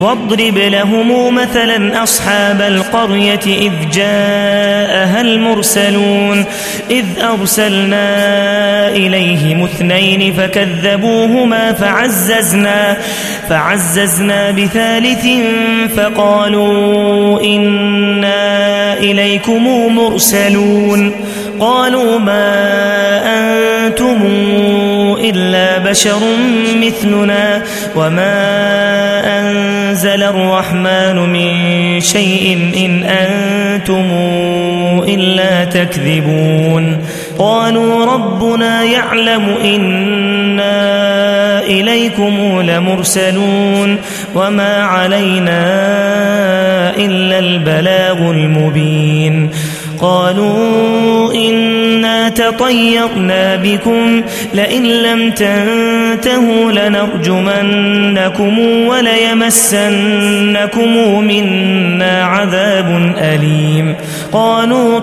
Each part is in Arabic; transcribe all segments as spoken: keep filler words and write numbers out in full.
واضرب لهم مثلا أصحاب القرية إذ جاءها المرسلون إذ أرسلنا إليهم اثنين فكذبوهما فعززنا, فعززنا بثالث فقالوا إنا إليكم مرسلون قالوا ما أنتم إلا بشر مثلنا وما أنزل الرحمن من شيء إن أنتم إلا تكذبون قالوا ربنا يعلم إنا إليكم لمرسلون وما علينا إلا البلاغ المبين قالوا إنا تطيرنا بكم لئن لم تنتهوا لنرجمنكم وليمسنكم منا عذاب أليم قالوا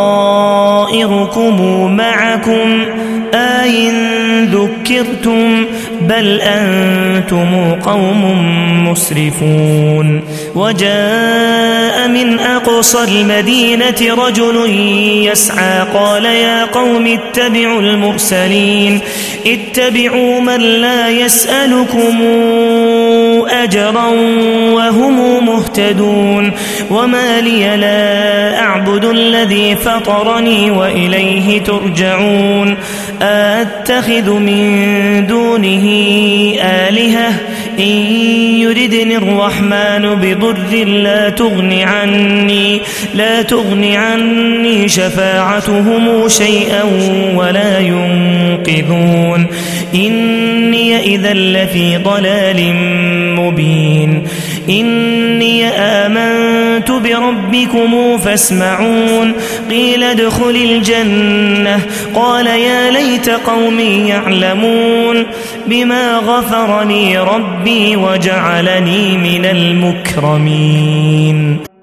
طائركم معكم أئن ذكرتم بل أنتم قوم مسرفون وجاء من أقصى المدينة رجل يسعى قال يا قوم اتبعوا المرسلين اتبعوا من لا يسألكم أجرا وهم مهتدون وما لي لا أعبد الذي فطرني وإليه ترجعون أتخذ من دونه آلهة إن يردني الرحمن بضر لا تغن عني, لا تغن عني شفاعتهم شيئا ولا ينقذون إني إذا لفي ضلال مبين إني آمنت بربكم فاسمعون قيل ادخل الجنة قال يا ليت قومي يعلمون بما غفر لي ربي وجعلني من المكرمين.